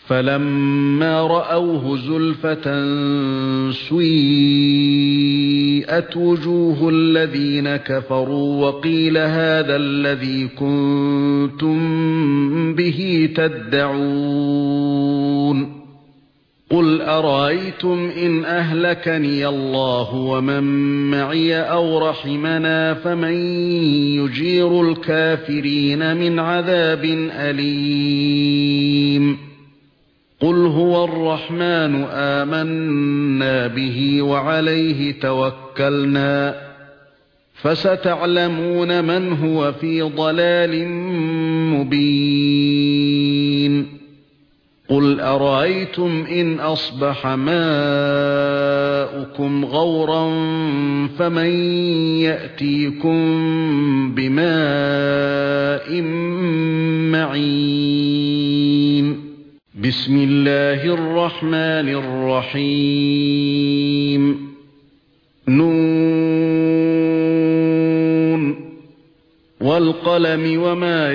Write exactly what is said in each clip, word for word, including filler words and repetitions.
فَلَمَّا رَأَوْهُ زُلْفَةً سُيِّئَتْ وُجُوهُ الَّذِينَ كَفَرُوا وَقِيلَ هَذَا الَّذِي كُنتُم بِهِ تَدَّعُونَ قُلْ أَرَأَيْتُمْ إِنْ أَهْلَكَنِيَ اللَّهُ وَمَن مَّعِيَ أَوْ رَحِمَنَا فَمَن يُجِيرُ الْكَافِرِينَ مِنْ عَذَابٍ أَلِيمٍ قُلْ هُوَ الرَّحْمَنُ آمَنَّا بِهِ وَعَلَيْهِ تَوَكَّلْنَا فَسَتَعْلَمُونَ مَنْ هُوَ فِي ضَلَالٍ مُبِينٍ قُلْ أَرَأَيْتُمْ إِنْ أَصْبَحَ مَاؤُكُمْ غَوْرًا فَمَن يَأْتِيكُم بِمَاءٍ مَّعِينٍ بِسْمِ اللَّهِ الرَّحْمَنِ الرَّحِيمِ نُونَ وَالْقَلَمِ وَمَا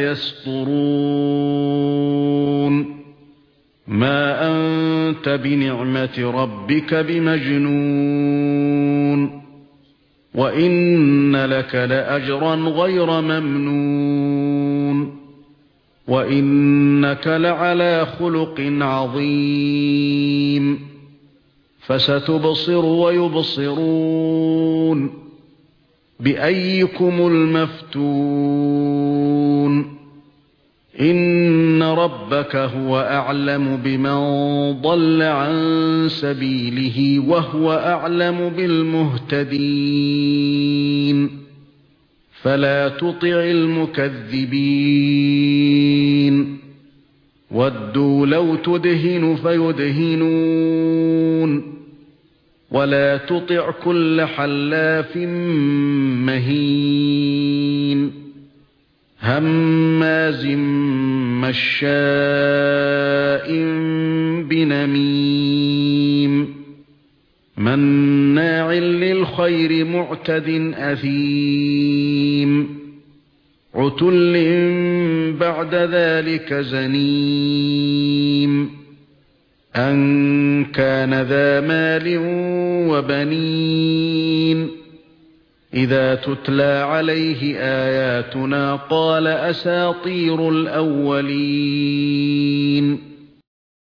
يَسْطُرُونَ مَا أَنْتَ بِنِعْمَةِ رَبِّكَ بِمَجْنُونٍ وَإِنَّ لَكَ لَأَجْرًا غَيْرَ مَمْنُونٍ وَإِنَّكَ لَعَلَى خُلُقٍ عَظِيمٍ فَسَتُبْصِرُ وَيُبْصِرُونَ بِأَييِّكُمُ الْمَفْتُونُ إِنَّ رَبَّكَ هُوَ أَعْلَمُ بِمَنْ ضَلَّ عَن سَبِيلِهِ وَهُوَ أَعْلَمُ بِالْمُهْتَدِينَ فَلَا تُطِعِ الْمُكَذِّبِينَ وَدُّوا لَوْ تُدْهِنُ فَيُدْهِنُونَ وَلَا تُطِعْ كُلَّ حَلَّافٍ مَّهِينٍ هَمَّازٍ مَّشَّاءٍ بِنَمِيمٍ مَّنَّاعٍ لِّلْخَيْرِ مُعْتَدٍ أَثِيمٍ عُتُلٍّ بَعْدَ ذَلِكَ زَنِيمٍ أَن كَانَ ذَا مَالٍ وَبَنِينَ إِذَا تُتْلَى عَلَيْهِ آيَاتُنَا قَالَ أَسَاطِيرُ الْأَوَّلِينَ